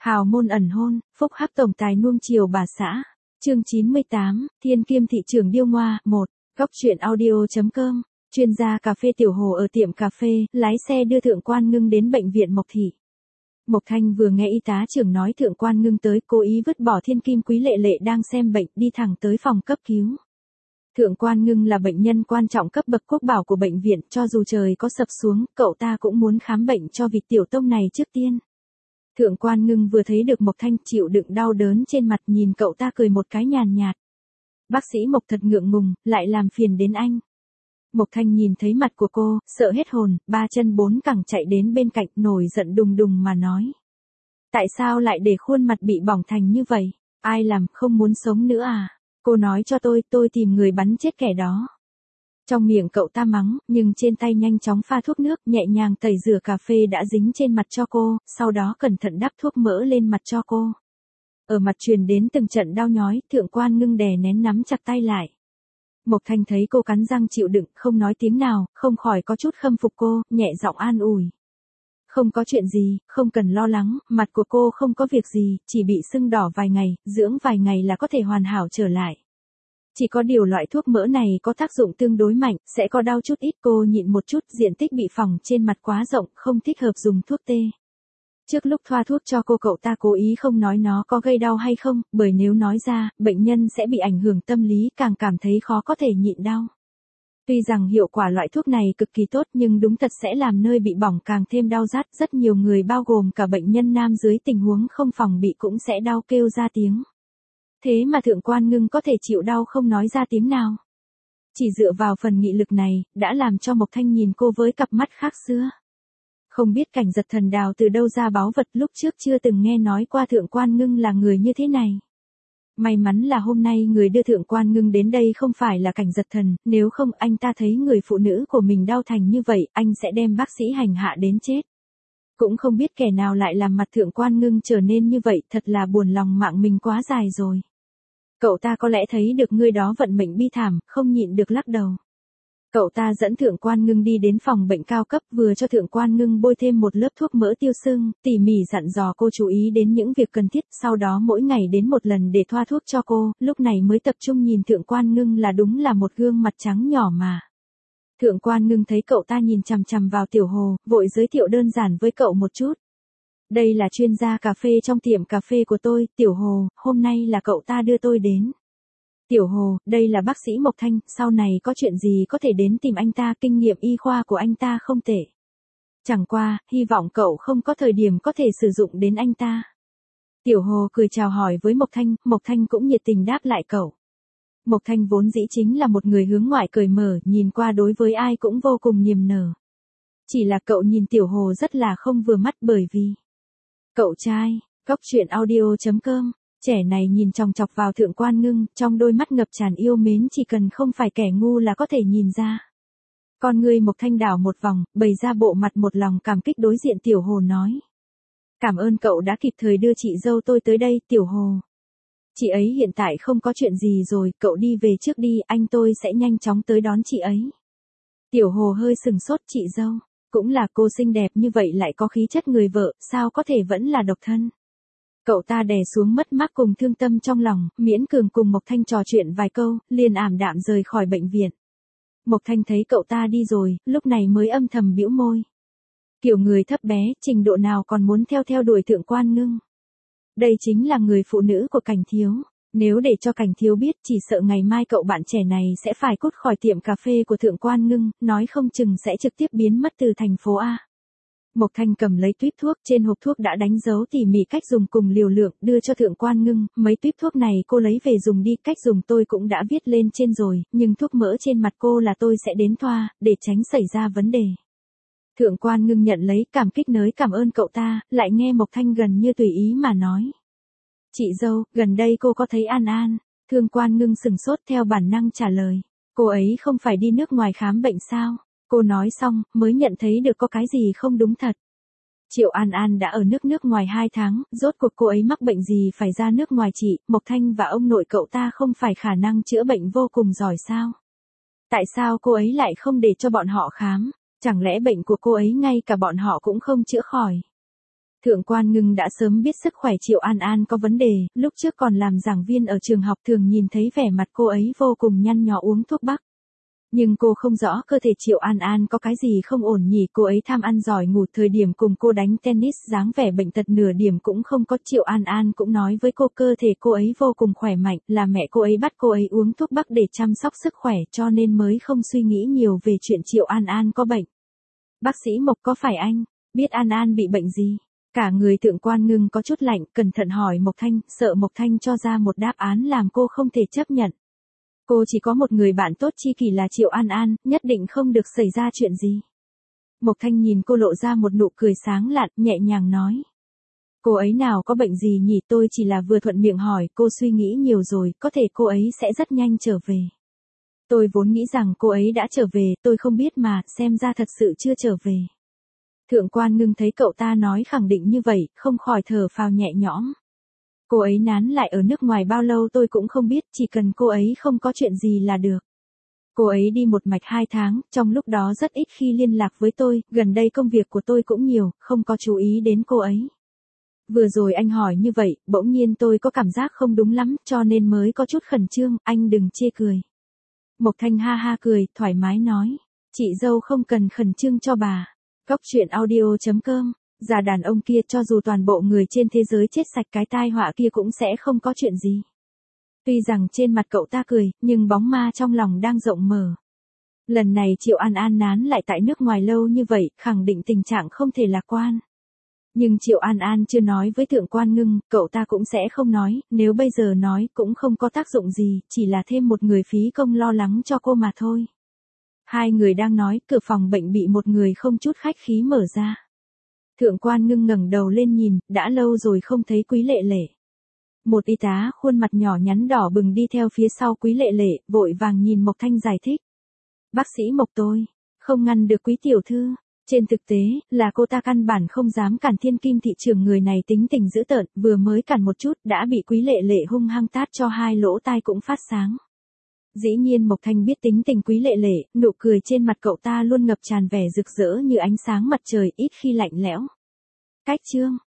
Hào môn ẩn hôn, phúc hắc tổng tài nuông chiều bà xã. Chương 98, Thiên Kiêm thị trường điêu ngoa, 1. Góc truyện audio.com. Chuyên gia cà phê Tiểu Hồ ở tiệm cà phê, lái xe đưa Thượng Quan Ngưng đến bệnh viện Mộc Thị. Mộc Thanh vừa nghe y tá trưởng nói Thượng Quan Ngưng tới, cố ý vứt bỏ Thiên Kim Quý Lệ Lệ đang xem bệnh, đi thẳng tới phòng cấp cứu. Thượng Quan Ngưng là bệnh nhân quan trọng cấp bậc quốc bảo của bệnh viện, cho dù trời có sập xuống, cậu ta cũng muốn khám bệnh cho vịt tiểu tông này trước tiên. Thượng Quan Ngưng vừa thấy được Mộc Thanh chịu đựng đau đớn trên mặt, nhìn cậu ta cười một cái nhàn nhạt. Bác sĩ Mộc thật ngượng ngùng, lại làm phiền đến anh. Mộc Thanh nhìn thấy mặt của cô, sợ hết hồn, ba chân bốn cẳng chạy đến bên cạnh, nổi giận đùng đùng mà nói. Tại sao lại để khuôn mặt bị bỏng thành như vậy? Ai làm, không muốn sống nữa à? Cô nói cho tôi tìm người bắn chết kẻ đó. Trong miệng cậu ta mắng, nhưng trên tay nhanh chóng pha thuốc nước, nhẹ nhàng tẩy rửa cà phê đã dính trên mặt cho cô, sau đó cẩn thận đắp thuốc mỡ lên mặt cho cô. Ở mặt truyền đến từng trận đau nhói, Thượng Quan Ngưng đè nén nắm chặt tay lại. Mộc Thanh thấy cô cắn răng chịu đựng, không nói tiếng nào, không khỏi có chút khâm phục cô, nhẹ giọng an ủi. Không có chuyện gì, không cần lo lắng, mặt của cô không có việc gì, chỉ bị sưng đỏ vài ngày, dưỡng vài ngày là có thể hoàn hảo trở lại. Chỉ có điều loại thuốc mỡ này có tác dụng tương đối mạnh, sẽ có đau chút ít. Cô nhịn một chút, diện tích bị phỏng trên mặt quá rộng, không thích hợp dùng thuốc tê. Trước lúc thoa thuốc cho cô, cậu ta cố ý không nói nó có gây đau hay không, bởi nếu nói ra, bệnh nhân sẽ bị ảnh hưởng tâm lý, càng cảm thấy khó có thể nhịn đau. Tuy rằng hiệu quả loại thuốc này cực kỳ tốt, nhưng đúng thật sẽ làm nơi bị bỏng càng thêm đau rát. Rất nhiều người bao gồm cả bệnh nhân nam dưới tình huống không phòng bị cũng sẽ đau kêu ra tiếng. Thế mà Thượng Quan Ngưng có thể chịu đau không nói ra tiếng nào. Chỉ dựa vào phần nghị lực này, đã làm cho Mộc Thanh nhìn cô với cặp mắt khác xưa. Không biết Cảnh Giật Thần đào từ đâu ra báu vật, lúc trước chưa từng nghe nói qua Thượng Quan Ngưng là người như thế này. May mắn là hôm nay người đưa Thượng Quan Ngưng đến đây không phải là Cảnh Giật Thần, nếu không anh ta thấy người phụ nữ của mình đau thành như vậy, anh sẽ đem bác sĩ hành hạ đến chết. Cũng không biết kẻ nào lại làm mặt Thượng Quan Ngưng trở nên như vậy, thật là buồn lòng, mạng mình quá dài rồi. Cậu ta có lẽ thấy được người đó vận mệnh bi thảm, không nhịn được lắc đầu. Cậu ta dẫn Thượng Quan Ngưng đi đến phòng bệnh cao cấp, vừa cho Thượng Quan Ngưng bôi thêm một lớp thuốc mỡ tiêu sưng, tỉ mỉ dặn dò cô chú ý đến những việc cần thiết, sau đó mỗi ngày đến một lần để thoa thuốc cho cô, lúc này mới tập trung nhìn Thượng Quan Ngưng là đúng là một gương mặt trắng nhỏ mà. Thượng Quan Ngưng thấy cậu ta nhìn chằm chằm vào Tiểu Hồ, vội giới thiệu đơn giản với cậu một chút. Đây là chuyên gia cà phê trong tiệm cà phê của tôi, Tiểu Hồ, hôm nay là cậu ta đưa tôi đến. Tiểu Hồ, đây là bác sĩ Mộc Thanh, sau này có chuyện gì có thể đến tìm anh ta, kinh nghiệm y khoa của anh ta không tệ. Chẳng qua, hy vọng cậu không có thời điểm có thể sử dụng đến anh ta. Tiểu Hồ cười chào hỏi với Mộc Thanh cũng nhiệt tình đáp lại cậu. Mộc Thanh vốn dĩ chính là một người hướng ngoại cởi mở, nhìn qua đối với ai cũng vô cùng niềm nở. Chỉ là cậu nhìn Tiểu Hồ rất là không vừa mắt, bởi vì cậu trai. Góc truyện audio.com. Trẻ này nhìn chòng chọc vào Thượng Quan Ngưng, trong đôi mắt ngập tràn yêu mến, chỉ cần không phải kẻ ngu là có thể nhìn ra. Con người Mộc Thanh đảo một vòng, bày ra bộ mặt một lòng cảm kích, đối diện Tiểu Hồ nói. Cảm ơn cậu đã kịp thời đưa chị dâu tôi tới đây, Tiểu Hồ. Chị ấy hiện tại không có chuyện gì rồi, cậu đi về trước đi, anh tôi sẽ nhanh chóng tới đón chị ấy. Tiểu Hồ hơi sừng sốt, chị dâu, cũng là cô xinh đẹp như vậy lại có khí chất người vợ, sao có thể vẫn là độc thân. Cậu ta đè xuống mất mát cùng thương tâm trong lòng, miễn cường cùng Mộc Thanh trò chuyện vài câu, liền ảm đạm rời khỏi bệnh viện. Mộc Thanh thấy cậu ta đi rồi, lúc này mới âm thầm bĩu môi. Kiểu người thấp bé, trình độ nào còn muốn theo đuổi Thượng Quan Ngưng. Đây chính là người phụ nữ của Cảnh Thiếu. Nếu để cho Cảnh Thiếu biết, chỉ sợ ngày mai cậu bạn trẻ này sẽ phải cút khỏi tiệm cà phê của Thượng Quan Ngưng, nói không chừng sẽ trực tiếp biến mất từ thành phố A. Mộc Thanh cầm lấy tuýp thuốc, trên hộp thuốc đã đánh dấu tỉ mỉ cách dùng cùng liều lượng, đưa cho Thượng Quan Ngưng. Mấy tuýp thuốc này cô lấy về dùng đi, cách dùng tôi cũng đã viết lên trên rồi, nhưng thuốc mỡ trên mặt cô là tôi sẽ đến thoa, để tránh xảy ra vấn đề. Thượng Quan Ngưng nhận lấy, cảm kích nới cảm ơn cậu ta, lại nghe Mộc Thanh gần như tùy ý mà nói. Chị dâu, gần đây cô có thấy An An? Thượng Quan Ngưng sừng sốt, theo bản năng trả lời. Cô ấy không phải đi nước ngoài khám bệnh sao? Cô nói xong, mới nhận thấy được có cái gì không đúng thật. Triệu An An đã ở nước ngoài 2 tháng, rốt cuộc cô ấy mắc bệnh gì phải ra nước ngoài trị, Mộc Thanh và ông nội cậu ta không phải khả năng chữa bệnh vô cùng giỏi sao? Tại sao cô ấy lại không để cho bọn họ khám? Chẳng lẽ bệnh của cô ấy ngay cả bọn họ cũng không chữa khỏi? Thượng quan Ngưng đã sớm biết sức khỏe Triệu An An có vấn đề, lúc trước còn làm giảng viên ở trường học thường nhìn thấy vẻ mặt cô ấy vô cùng nhăn nhó uống thuốc bắc. Nhưng cô không rõ cơ thể Triệu An An có cái gì không ổn nhỉ, cô ấy tham ăn giỏi ngủ, thời điểm cùng cô đánh tennis dáng vẻ bệnh tật nửa điểm cũng không có. Triệu An An cũng nói với cô cơ thể cô ấy vô cùng khỏe mạnh, là mẹ cô ấy bắt cô ấy uống thuốc bắc để chăm sóc sức khỏe cho nên mới không suy nghĩ nhiều về chuyện Triệu An An có bệnh. Bác sĩ Mộc có phải anh biết An An bị bệnh gì? Cả người Thượng quan Ngưng có chút lạnh, cẩn thận hỏi Mộc Thanh, sợ Mộc Thanh cho ra một đáp án làm cô không thể chấp nhận. Cô chỉ có một người bạn tốt tri kỷ là Triệu An An, nhất định không được xảy ra chuyện gì. Mộc Thanh nhìn cô lộ ra một nụ cười sáng lạn, nhẹ nhàng nói. Cô ấy nào có bệnh gì nhỉ, tôi chỉ là vừa thuận miệng hỏi, cô suy nghĩ nhiều rồi, có thể cô ấy sẽ rất nhanh trở về. Tôi vốn nghĩ rằng cô ấy đã trở về, tôi không biết mà, xem ra thật sự chưa trở về. Thượng quan Ngưng thấy cậu ta nói khẳng định như vậy, không khỏi thở phào nhẹ nhõm. Cô ấy nán lại ở nước ngoài bao lâu tôi cũng không biết, chỉ cần cô ấy không có chuyện gì là được. Cô ấy đi một mạch 2 tháng, trong lúc đó rất ít khi liên lạc với tôi, gần đây công việc của tôi cũng nhiều, không có chú ý đến cô ấy. Vừa rồi anh hỏi như vậy, bỗng nhiên tôi có cảm giác không đúng lắm, cho nên mới có chút khẩn trương, anh đừng chê cười. Mộc Thanh ha ha cười, thoải mái nói. Chị dâu không cần khẩn trương cho bà. Cóc truyện audio.com. Già đàn ông kia cho dù toàn bộ người trên thế giới chết sạch cái tai họa kia cũng sẽ không có chuyện gì. Tuy rằng trên mặt cậu ta cười, nhưng bóng ma trong lòng đang rộng mở. Lần này Triệu An An nán lại tại nước ngoài lâu như vậy, khẳng định tình trạng không thể lạc quan. Nhưng Triệu An An chưa nói với Thượng quan Ngưng, cậu ta cũng sẽ không nói, nếu bây giờ nói cũng không có tác dụng gì, chỉ là thêm một người phí công lo lắng cho cô mà thôi. Hai người đang nói, cửa phòng bệnh bị một người không chút khách khí mở ra. Thượng quan Ngưng ngẩng đầu lên nhìn, đã lâu rồi không thấy Quý Lệ Lệ. Một y tá khuôn mặt nhỏ nhắn đỏ bừng đi theo phía sau Quý Lệ Lệ, vội vàng nhìn Mộc Thanh giải thích. Bác sĩ Mộc tôi, không ngăn được Quý tiểu thư. Trên thực tế, là cô ta căn bản không dám cản Thiên Kim thị trưởng, người này tính tình dữ tợn, vừa mới cản một chút, đã bị Quý Lệ Lệ hung hăng tát cho hai lỗ tai cũng phát sáng. Dĩ nhiên Mộc Thanh biết tính tình Quý Lệ Lệ, nụ cười trên mặt cậu ta luôn ngập tràn vẻ rực rỡ như ánh sáng mặt trời, ít khi lạnh lẽo. Cách chương